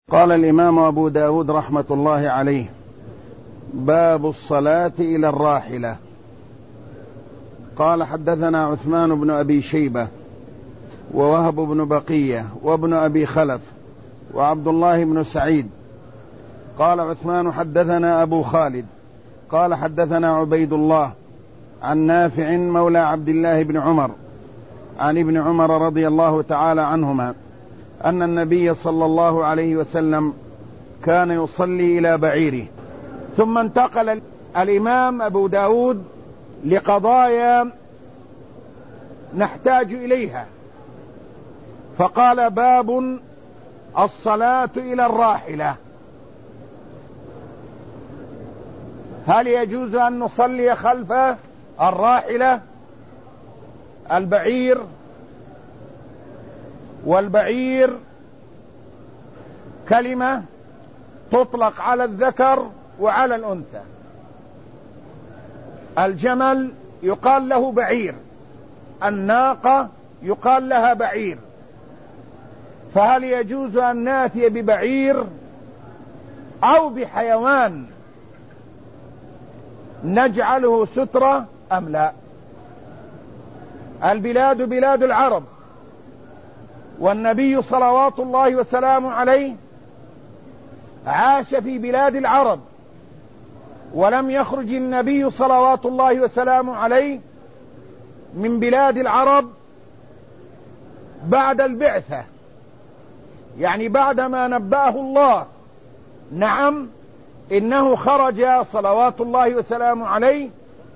قال الإمام أبو داود رحمة الله عليه: باب الصلاة إلى الراحلة. قال: حدثنا عثمان بن أبي شيبة ووهب بن بقية وابن أبي خلف وعبد الله بن سعيد. قال عثمان: حدثنا أبو خالد قال: حدثنا عبيد الله عن نافع مولى عبد الله بن عمر عن ابن عمر رضي الله تعالى عنهما أن النبي صلى الله عليه وسلم كان يصلي إلى بعيره. ثم انتقل الإمام أبو داود لقضايا نحتاج إليها، فقال: باب الصلاة إلى الراحلة. هل يجوز أن نصلي خلف الراحلة البعير؟ والبعير كلمة تطلق على الذكر وعلى الأنثى. الجمل يقال له بعير، الناقة يقال لها بعير. فهل يجوز أن ناتي ببعير أو بحيوان نجعله سترة أم لا؟ البلاد بلاد العرب، والنبي صلوات الله وسلامه عليه عاش في بلاد العرب، ولم يخرج النبي صلوات الله وسلامه عليه من بلاد العرب بعد البعثة، يعني بعدما نبأه الله. نعم، إنه خرج صلوات الله وسلامه عليه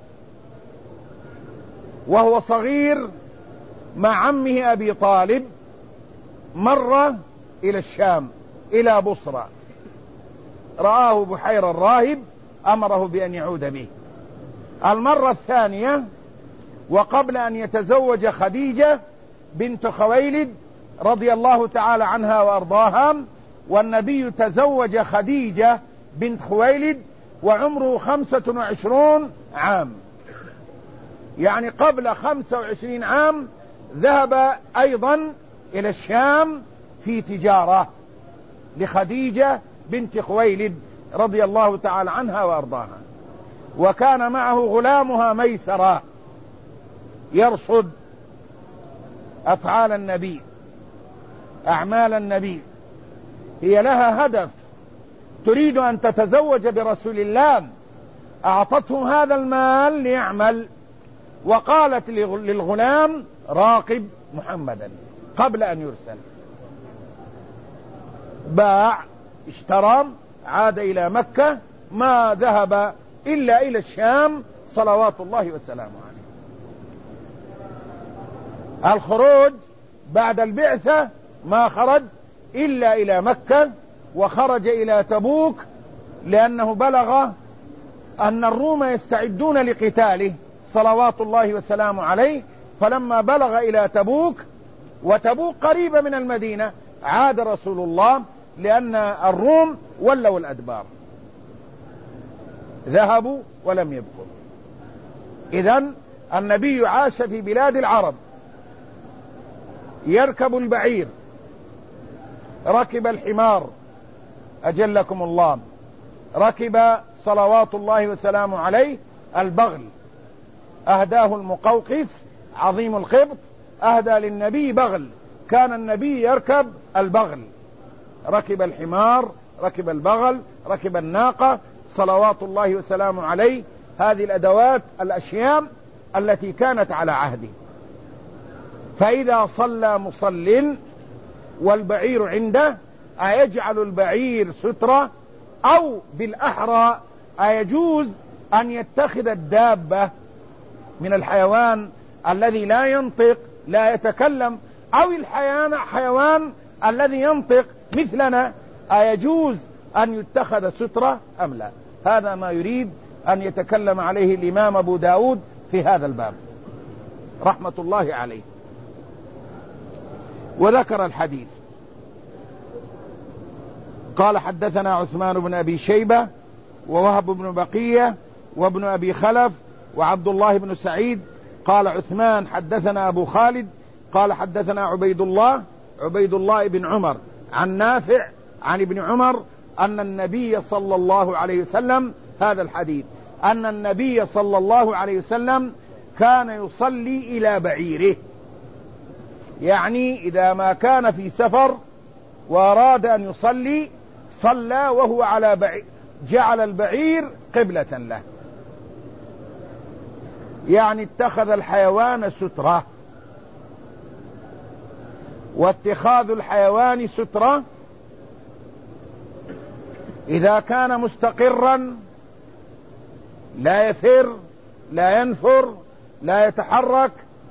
وهو صغير مع عمه أبي طالب، مر إلى الشام إلى بصرى، رآه بحير الراهب أمره بأن يعود به. المرة الثانية وقبل أن يتزوج خديجة بنت خويلد رضي الله تعالى عنها وأرضاها، والنبي تزوج خديجة بنت خويلد وعمره 25 عام، يعني قبل 25 عام ذهب أيضا إلى الشام في تجارة لخديجة بنت خويلد رضي الله تعالى عنها وأرضاها، وكان معه غلامها ميسرة يرصد أفعال النبي، أعمال النبي. هي لها هدف، تريد أن تتزوج برسول الله، أعطته هذا المال ليعمل، وقالت للغلام: راقب محمدا قبل أن يرسل. باع، اشترى، عاد إلى مكة، ما ذهب إلا إلى الشام صلوات الله وسلامه عليه. الخروج بعد البعثة ما خرج إلا إلى مكة، وخرج إلى تبوك لأنه بلغ أن الروم يستعدون لقتاله صلوات الله وسلامه عليه. فلما بلغ إلى تبوك، وتبوك قريبة من المدينة، عاد رسول الله لأن الروم ولوا الأدبار، ذهبوا ولم يبقوا. إذن النبي عاش في بلاد العرب، يركب البعير، ركب الحمار أجلكم الله، ركب صلوات الله وسلامه عليه البغل، أهداه المقوقس عظيم القبط، أهدى للنبي بغل، كان النبي يركب البغل، ركب الحمار، ركب البغل، ركب الناقة صلوات الله وسلامه عليه. هذه الأدوات الأشياء التي كانت على عهده. فإذا صلى مصل والبعير عنده، أيجعل البعير سترة، أو بالأحرى أيجوز أن يتخذ الدابة من الحيوان الذي لا ينطق لا يتكلم، أو حيوان الذي ينطق مثلنا، أيجوز أن يتخذ سترة أم لا؟ هذا ما يريد أن يتكلم عليه الإمام أبو داود في هذا الباب رحمة الله عليه. وذكر الحديث. قال: حدثنا عثمان بن أبي شيبة ووهب بن بقية وابن أبي خلف وعبد الله بن سعيد. قال عثمان: حدثنا أبو خالد قال: حدثنا عبيد الله بن عمر عن نافع عن ابن عمر أن النبي صلى الله عليه وسلم، هذا الحديث، أن النبي صلى الله عليه وسلم كان يصلي إلى بعيره، يعني إذا ما كان في سفر وأراد أن يصلي صلى وهو على بعير، جعل البعير قبلة له، يعني اتخذ الحيوان سترة. واتخاذ الحيوان سترة إذا كان مستقرا لا يفر لا ينفر لا يتحرك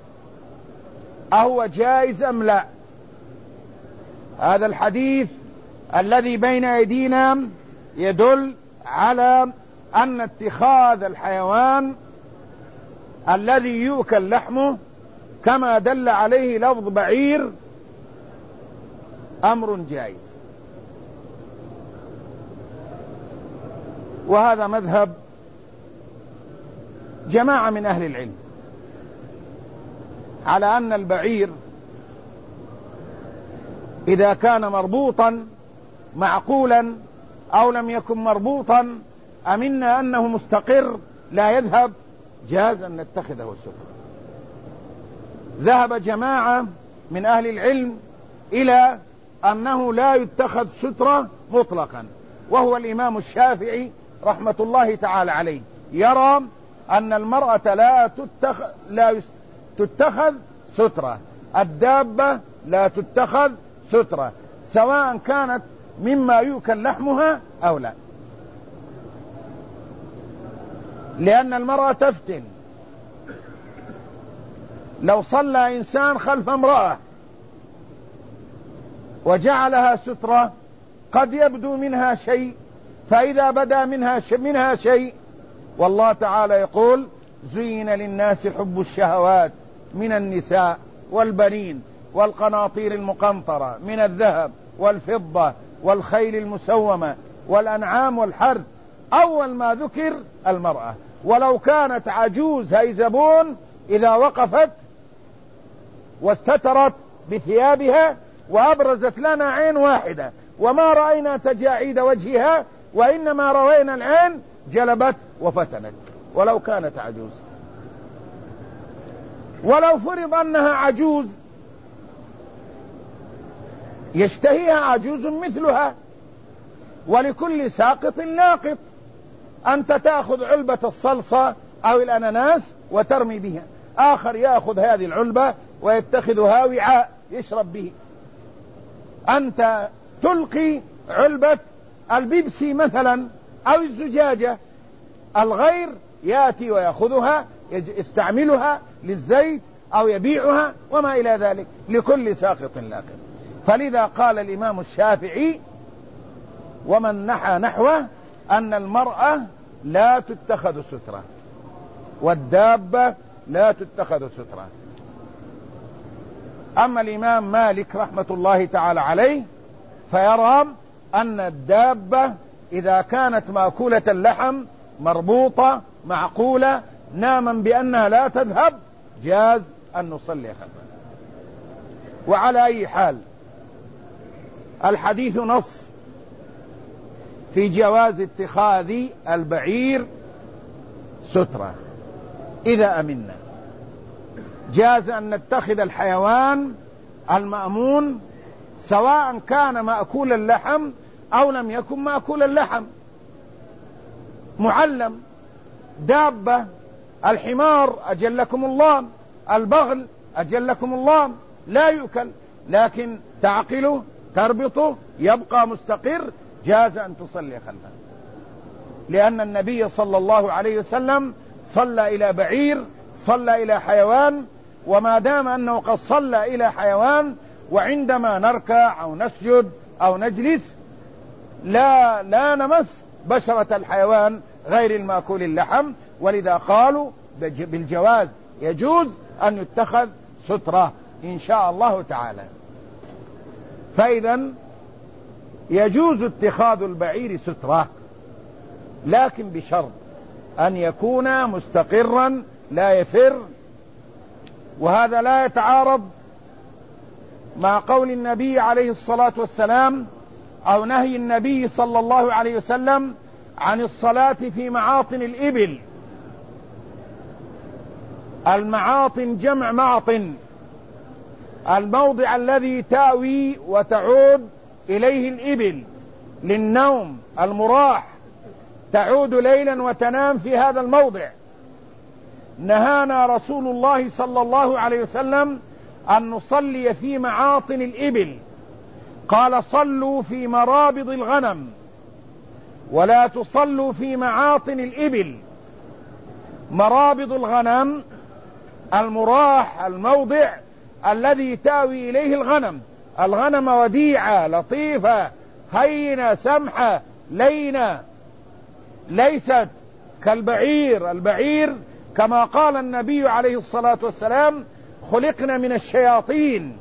أهو جائز أم لا؟ هذا الحديث الذي بين أيدينا يدل على أن اتخاذ الحيوان الذي يؤكل لحمه كما دل عليه لفظ بعير أمر جائز. وهذا مذهب جماعة من أهل العلم على أن البعير إذا كان مربوطا معقولا أو لم يكن مربوطا أمنا أنه مستقر لا يذهب، جاز أن نتخذه السترة. ذهب جماعة من أهل العلم إلى أنه لا يتخذ سترة مطلقا، وهو الإمام الشافعي رحمة الله تعالى عليه يرى أن المرأة لا تتخذ سترة، الدابة لا تتخذ سترة، سواء كانت مما يؤكل لحمها أو لا، لأن المرأة تفتن. لو صلى إنسان خلف امرأة وجعلها سترة قد يبدو منها شيء، فإذا بدا منها شيء، والله تعالى يقول: زين للناس حب الشهوات من النساء والبنين والقناطير المقنطرة من الذهب والفضة والخيل المسومة والأنعام والحرث. أول ما ذكر المرأة، ولو كانت عجوز هيزبون إذا وقفت واستترت بثيابها وأبرزت لنا عين واحدة وما رأينا تجاعيد وجهها، وإنما روينا العين جلبت وفتنت، ولو كانت عجوز. ولو فرض أنها عجوز يشتهيها عجوز مثلها، ولكل ساقط لاقط. أنت تأخذ علبة الصلصة أو الأناناس وترمي بها، آخر يأخذ هذه العلبة ويتخذها وعاء يشرب به. أنت تلقي علبة البيبسي مثلا أو الزجاجة، الغير يأتي ويأخذها يستعملها للزيت أو يبيعها وما إلى ذلك، لكل ساقط لاقط. فلذا قال الإمام الشافعي ومن نحى نحوه أن المرأة لا تتخذ سترة والدابة لا تتخذ سترة. أما الإمام مالك رحمة الله تعالى عليه فيرى أن الدابة إذا كانت مأكولة اللحم مربوطة معقولة ناما بأنها لا تذهب، جاز أن نصلي خلفها. وعلى أي حال الحديث نص في جواز اتخاذ البعير سترة إذا أمنا. جاز أن نتخذ الحيوان المأمون سواء كان مأكول اللحم أو لم يكن مأكول اللحم، معلم، دابة، الحمار أجلكم الله، البغل أجلكم الله، لا يؤكل لكن تعقله تربطه يبقى مستقر، جاز أن تصلي خلفه، لأن النبي صلى الله عليه وسلم صلى إلى بعير، صلى إلى حيوان. وما دام أنه قد صلى إلى حيوان، وعندما نركع أو نسجد أو نجلس لا نمس بشرة الحيوان غير المأكول اللحم، ولذا قالوا بالجواز، يجوز أن يتخذ سترة إن شاء الله تعالى. فإذا يجوز اتخاذ البعير سترة، لكن بشرط أن يكون مستقرا لا يفر. وهذا لا يتعارض مع قول النبي عليه الصلاة والسلام: أو نهي النبي صلى الله عليه وسلم عن الصلاة في معاطن الإبل. المعاطن جمع معطن، الموضع الذي تأوي وتعود إليه الإبل للنوم، المراح، تعود ليلا وتنام في هذا الموضع. نهانا رسول الله صلى الله عليه وسلم أن نصلي في معاطن الإبل، قال صلوا في مرابض الغنم ولا تصلوا في معاطن الإبل. مرابض الغنم المراح، الموضع الذي تأوي إليه الغنم. الغنم وديعة لطيفة هينة سمحة لينة، ليست كالبعير. البعير كما قال النبي عليه الصلاة والسلام خلقنا من الشياطين،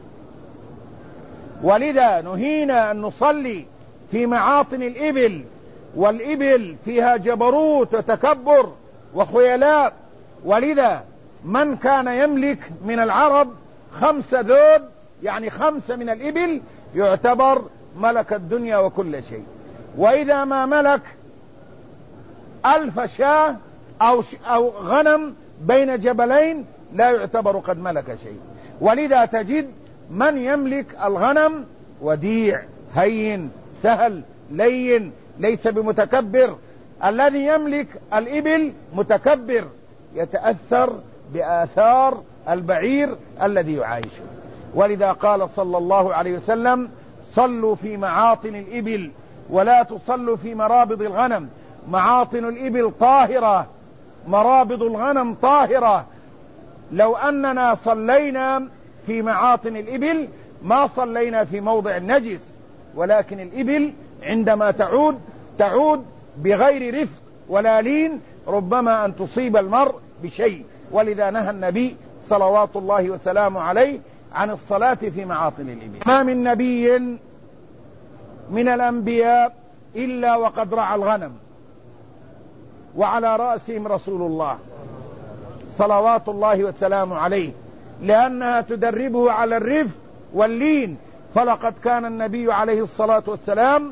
ولذا نهينا أن نصلي في معاطن الإبل. والإبل فيها جبروت وتكبر وخيلاء، ولذا من كان يملك من العرب 5 ذود، يعني 5 من الإبل، يعتبر ملك الدنيا وكل شيء. وإذا ما ملك 1000 شاة أو غنم بين جبلين لا يعتبر قد ملك شيء. ولذا تجد من يملك الغنم وديع هين سهل لين ليس بمتكبر. الذي يملك الإبل متكبر يتأثر بآثار البعير الذي يعايشه. ولذا قال صلى الله عليه وسلم صلوا في معاطن الإبل ولا تصلوا في مرابض الغنم. معاطن الإبل طاهرة، مرابض الغنم طاهرة. لو أننا صلينا في معاطن الإبل ما صلينا في موضع النجس، ولكن الإبل عندما تعود بغير رفق ولا لين، ربما أن تصيب المرء بشيء. ولذا نهى النبي صلوات الله وسلامه عليه عن الصلاة في معاطن الإبل. ما من نبي من الأنبياء إلا وقد رعى الغنم، وعلى رأسهم رسول الله صلوات الله وسلامه عليه، لأنها تدربه على الرفق واللين. فلقد كان النبي عليه الصلاة والسلام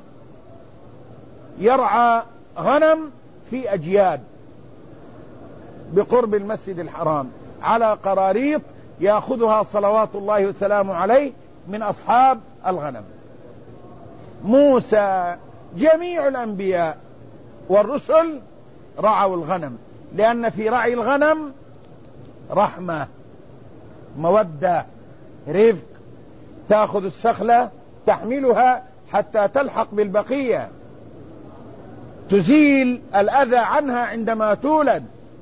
يرعى غنم في أجياد بقرب المسجد الحرام على قراريط يأخذها صلوات الله وسلامه عليه من أصحاب الغنم. موسى، جميع الأنبياء والرسل رعوا الغنم، لأن في رعي الغنم رحمة، مودة، رفق. تأخذ السخلة تحملها حتى تلحق بالبقية، تزيل الأذى عنها عندما تولد،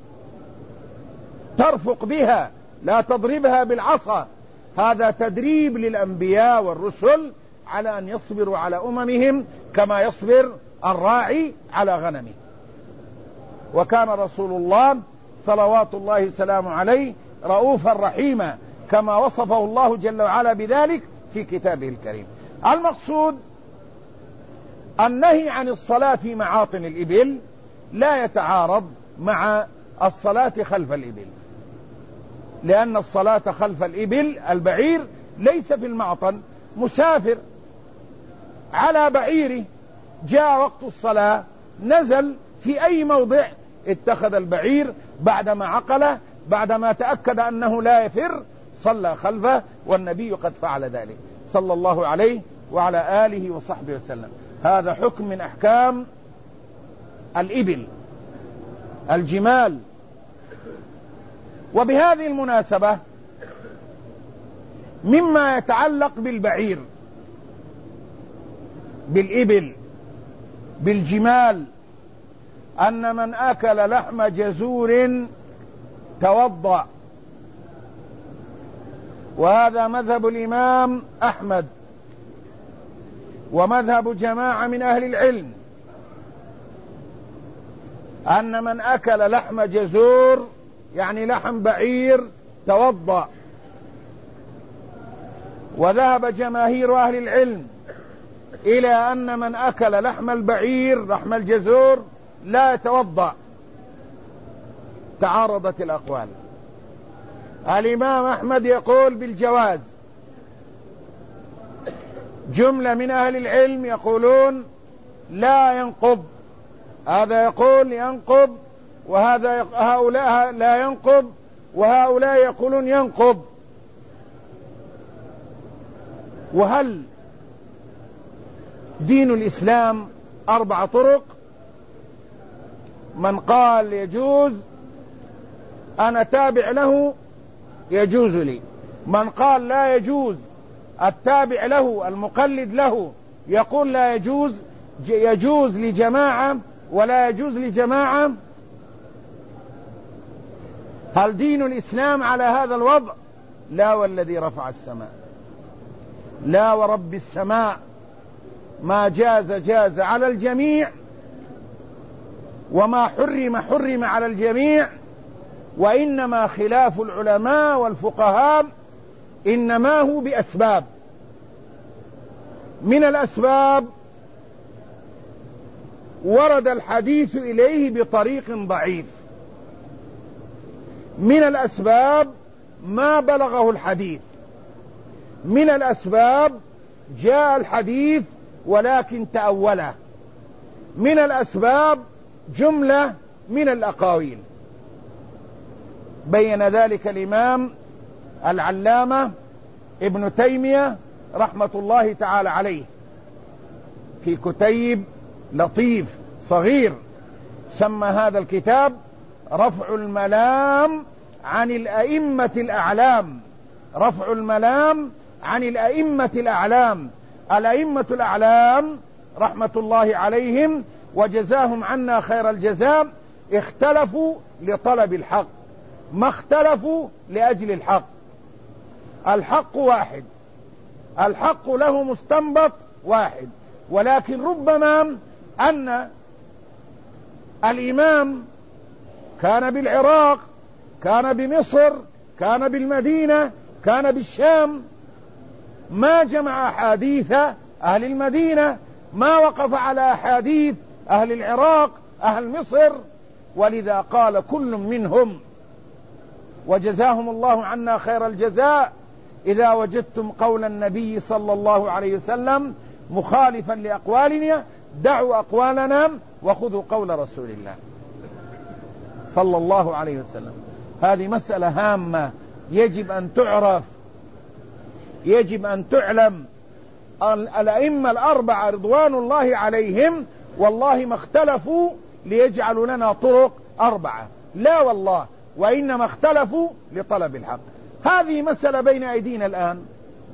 ترفق بها، لا تضربها بالعصا. هذا تدريب للأنبياء والرسل على أن يصبروا على أممهم كما يصبر الراعي على غنمه. وكان رسول الله صلوات الله وسلامه عليه رؤوفا رحيما، كما وصفه الله جل وعلا بذلك في كتابه الكريم. المقصود النهي عن الصلاة في معاطن الإبل لا يتعارض مع الصلاة خلف الإبل، لأن الصلاة خلف الإبل البعير ليس في المعطن. مسافر على بعيره جاء وقت الصلاة نزل في أي موضع، اتخذ البعير بعدما عقله، بعدما تأكد أنه لا يفر، صلى خلفه، والنبي قد فعل ذلك صلى الله عليه وعلى آله وصحبه وسلم. هذا حكم من أحكام الإبل الجمال. وبهذه المناسبة مما يتعلق بالبعير، بالإبل، بالجمال، أن من أكل لحم جزور توضأ، وهذا مذهب الإمام أحمد ومذهب جماعة من أهل العلم، أن من أكل لحم جزور يعني لحم بعير توضأ. وذهب جماهير أهل العلم إلى أن من أكل لحم البعير لحم الجزور لا يتوضأ. تعارضت الأقوال. الإمام أحمد يقول بالجواز، جملة من أهل العلم يقولون لا ينقض، هذا يقول ينقض، هؤلاء لا ينقض، وهؤلاء يقولون ينقض. وهل دين الإسلام 4 طرق؟ من قال يجوز أنا تابع له يجوز لي، من قال لا يجوز التابع له المقلد له يقول لا يجوز، يجوز لجماعة ولا يجوز لجماعة. هل دين الإسلام على هذا الوضع؟ لا والذي رفع السماء، لا ورب السماء، ما جاز جاز على الجميع، وما حرم حرم على الجميع. وإنما خلاف العلماء والفقهاء إنما هو بأسباب. من الأسباب ورد الحديث إليه بطريق ضعيف، من الأسباب ما بلغه الحديث، من الأسباب جاء الحديث ولكن تأوله، من الأسباب جملة من الأقاويل. بين ذلك الإمام العلامة ابن تيمية رحمة الله تعالى عليه في كتيب لطيف صغير سمى هذا الكتاب رفع الملام عن الأئمة الأعلام. رفع الملام عن الأئمة الأعلام. الأئمة الأعلام رحمة الله عليهم وجزاهم عنا خير الجزاء اختلفوا لطلب الحق، ما اختلفوا لأجل الحق. الحق واحد، الحق له مستنبط واحد، ولكن ربما أن الإمام كان بالعراق، كان بمصر، كان بالمدينة، كان بالشام، ما جمع أحاديث أهل المدينة، ما وقف على أحاديث أهل العراق، أهل مصر، ولذا قال كل منهم وجزاهم الله عنا خير الجزاء إذا وجدتم قول النبي صلى الله عليه وسلم مخالفا لأقوالنا دعوا أقوالنا وخذوا قول رسول الله صلى الله عليه وسلم. هذه مسألة هامة يجب أن تعرف، يجب أن تعلم. الأئمة الأربعة رضوان الله عليهم والله ما اختلفوا ليجعلوا لنا طرق 4، لا والله، وإنما اختلفوا لطلب الحق. هذه مسألة بين أيدينا الآن.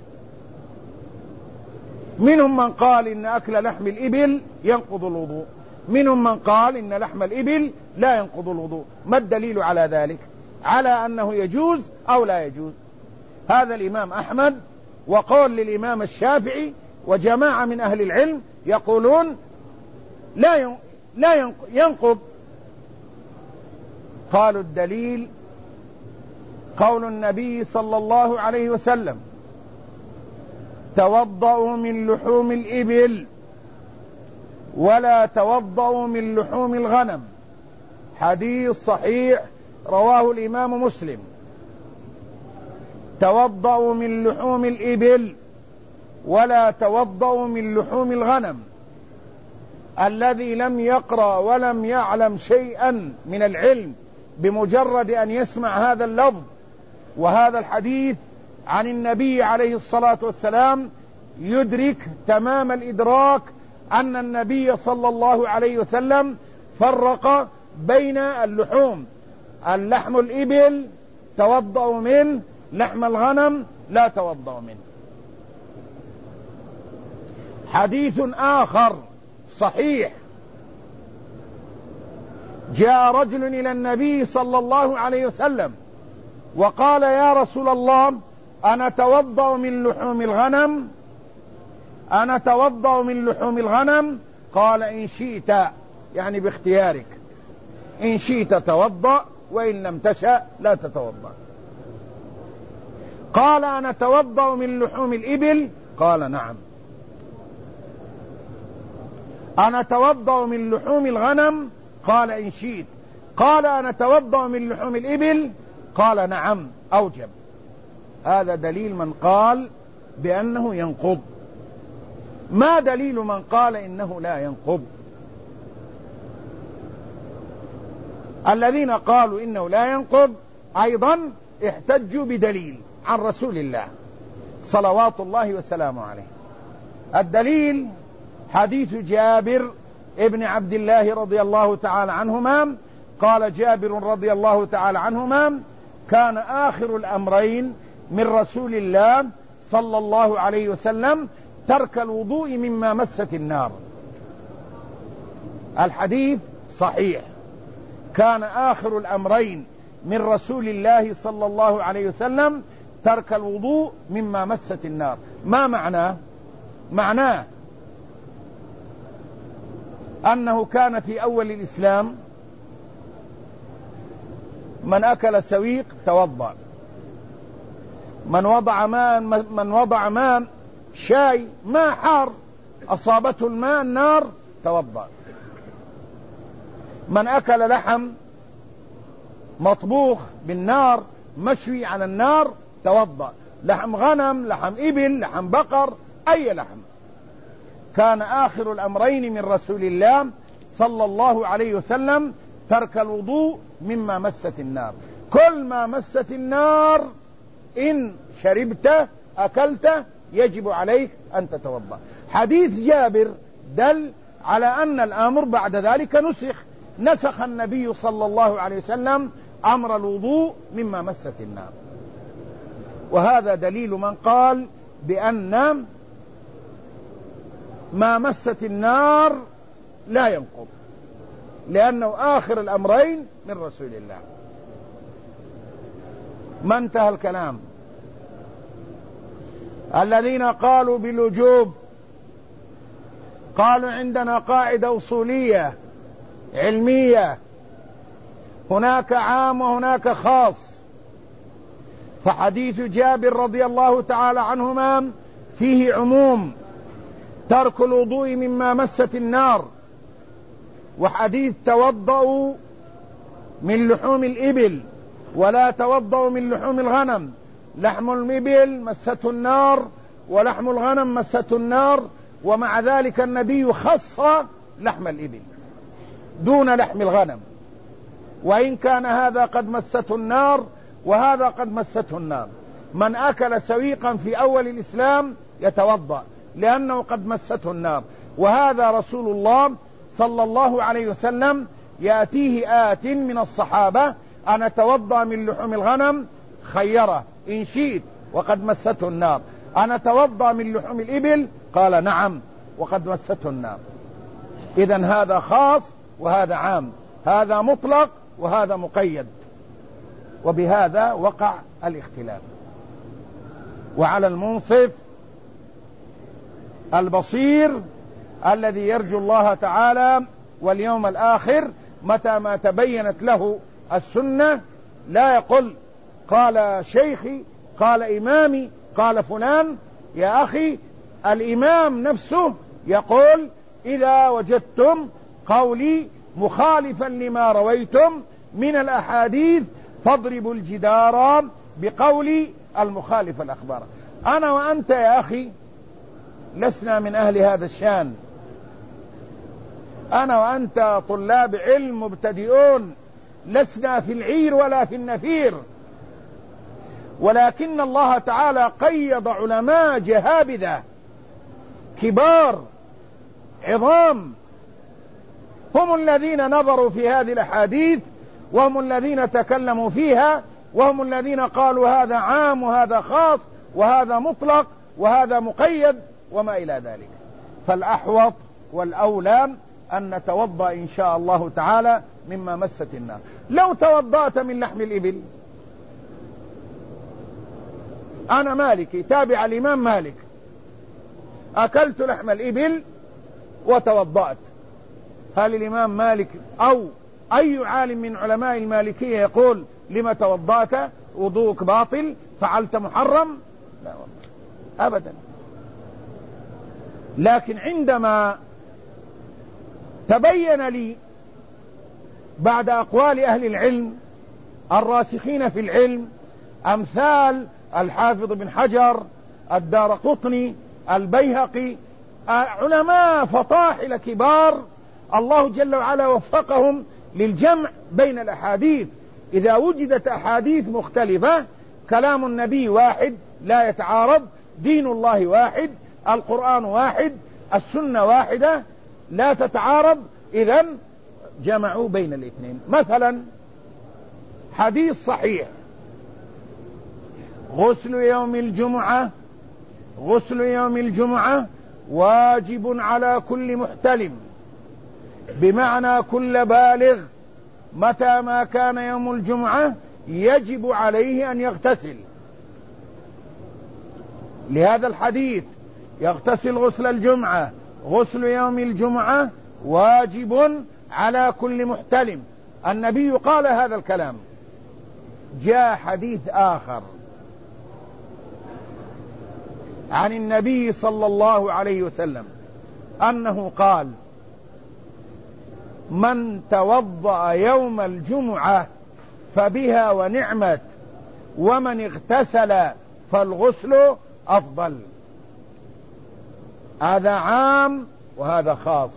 منهم من قال إن أكل لحم الإبل ينقض الوضوء، منهم من قال إن لحم الإبل لا ينقض الوضوء. ما الدليل على ذلك؟ على أنه يجوز أو لا يجوز. هذا الإمام أحمد وقول للإمام الشافعي وجماعة من أهل العلم يقولون لا ينقض. قالوا الدليل قول النبي صلى الله عليه وسلم توضؤوا من لحوم الإبل ولا توضؤوا من لحوم الغنم، حديث صحيح رواه الإمام مسلم. توضؤوا من لحوم الإبل ولا توضؤوا من لحوم الغنم. الذي لم يقرأ ولم يعلم شيئا من العلم بمجرد أن يسمع هذا اللفظ وهذا الحديث عن النبي عليه الصلاة والسلام يدرك تمام الإدراك أن النبي صلى الله عليه وسلم فرق بين اللحوم. اللحم الإبل توضأوا منه، لحم الغنم لا توضأوا منه. حديث آخر صحيح جاء رجل إلى النبي صلى الله عليه وسلم وقال يا رسول الله أنا توضأ من لحوم الغنم، أنا توضأ من لحوم الغنم. قال إن شئت، يعني باختيارك، إن شئت توضأ وإن لم تشأ لا تتوضأ. قال أنا توضأ من لحوم الإبل، قال نعم. أنا توضأ من لحوم الغنم، قال إن شئت. قال أنا توضأ من لحوم الإبل، قال نعم، أوجب. هذا دليل من قال بأنه ينقض. ما دليل من قال إنه لا ينقض؟ الذين قالوا إنه لا ينقض أيضا احتجوا بدليل عن رسول الله صلوات الله وسلامه عليه. الدليل حديث جابر ابن عبد الله رضي الله تعالى عنهما. قال جابر رضي الله تعالى عنهما: كان آخر الأمرين من رسول الله صلى الله عليه وسلم ترك الوضوء مما مست النار. الحديث صحيح. كان آخر الأمرين من رسول الله صلى الله عليه وسلم ترك الوضوء مما مست النار. ما معناه؟ معناه أنه كان في أول الإسلام من أكل سويق توضأ، من وضع ماء شاي ماء حار أصابته الماء النار توضأ، من أكل لحم مطبوخ بالنار مشوي على النار توضأ، لحم غنم، لحم إبل، لحم بقر، أي لحم. كان آخر الأمرين من رسول الله صلى الله عليه وسلم ترك الوضوء مما مست النار. كل ما مست النار إن شربته أكلته يجب عليك أن تتوضأ. حديث جابر دل على أن الأمر بعد ذلك نسخ النبي صلى الله عليه وسلم أمر الوضوء مما مست النار. وهذا دليل من قال بأن ما مست النار لا ينقض، لأنه آخر الأمرين من رسول الله. ما انتهى الكلام. الذين قالوا بالوجوب قالوا عندنا قاعدة أصولية علمية، هناك عام وهناك خاص. فحديث جابر رضي الله تعالى عنهما فيه عموم ترك الوضوء مما مست النار، وحديث توضأوا من لحوم الإبل ولا توضأوا من لحوم الغنم، لحم الإبل مسته النار ولحم الغنم مسته النار، ومع ذلك النبي خص لحم الإبل دون لحم الغنم، وإن كان هذا قد مسته النار وهذا قد مسته النار. من أكل سويقا في أول الإسلام يتوضأ لأنه قد مسته النار، وهذا رسول الله صلى الله عليه وسلم يأتيه آت من الصحابة: أنا توضأ من لحوم الغنم، خيره إن شئت وقد مسته النار. أنا توضأ من لحوم الإبل، قال نعم وقد مسته النار. إذن هذا خاص وهذا عام، هذا مطلق وهذا مقيد، وبهذا وقع الاختلاف. وعلى المنصف البصير الذي يرجو الله تعالى واليوم الآخر متى ما تبينت له السنة لا يقول قال شيخي قال إمامي قال فلان. يا أخي، الإمام نفسه يقول: إذا وجدتم قولي مخالفا لما رويتم من الأحاديث فاضربوا الجدار بقول المخالف الأخبار. أنا وأنت يا أخي لسنا من أهل هذا الشان، أنا وأنت طلاب علم مبتدئون، لسنا في العير ولا في النفير، ولكن الله تعالى قيض علماء جهابذة كبار عظام، هم الذين نظروا في هذه الأحاديث، وهم الذين تكلموا فيها، وهم الذين قالوا هذا عام وهذا خاص وهذا مطلق وهذا مقيد وما إلى ذلك. فالأحوط والأولى أن نتوضأ إن شاء الله تعالى مما مست النار. لو توضأت من لحم الإبل، أنا مالكي تابع الإمام مالك، أكلت لحم الإبل وتوضأت، هل الإمام مالك أو أي عالم من علماء المالكية يقول لما توضأت؟ وضوءك باطل، فعلت محرم؟ لا والله أبدا. لكن عندما تبين لي بعد أقوال أهل العلم الراسخين في العلم أمثال الحافظ بن حجر، الدارقطني، البيهقي، علماء فطاحل كبار الله جل وعلا وفقهم للجمع بين الأحاديث. إذا وجدت أحاديث مختلفة، كلام النبي واحد لا يتعارض، دين الله واحد، القرآن واحد، السنة واحدة لا تتعارض، إذن جمعوا بين الاثنين. مثلا حديث صحيح: غسل يوم الجمعة واجب على كل محتلم، بمعنى كل بالغ متى ما كان يوم الجمعة يجب عليه أن يغتسل. لهذا الحديث يغتسل غسل الجمعة، غسل يوم الجمعة واجب على كل محتلم. النبي قال هذا الكلام. جاء حديث آخر عن النبي صلى الله عليه وسلم أنه قال: من توضأ يوم الجمعة فبها ونعمت، ومن اغتسل فالغسل أفضل. هذا عام وهذا خاص،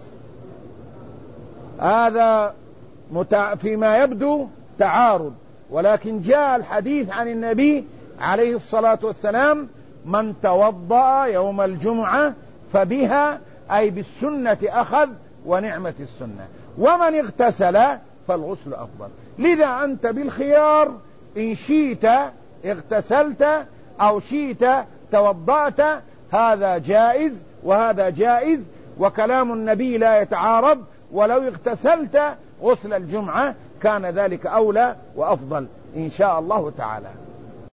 هذا فيما يبدو تعارض، ولكن جاء الحديث عن النبي عليه الصلاة والسلام: من توضأ يوم الجمعة فبها، أي بالسنة أخذ ونعمة السنة، ومن اغتسل فالغسل أفضل. لذا أنت بالخيار، إن شئت اغتسلت أو شئت توضأت، هذا جائز وهذا جائز، وكلام النبي لا يتعارض. ولو اغتسلت غسل الجمعة كان ذلك أولى وأفضل إن شاء الله تعالى.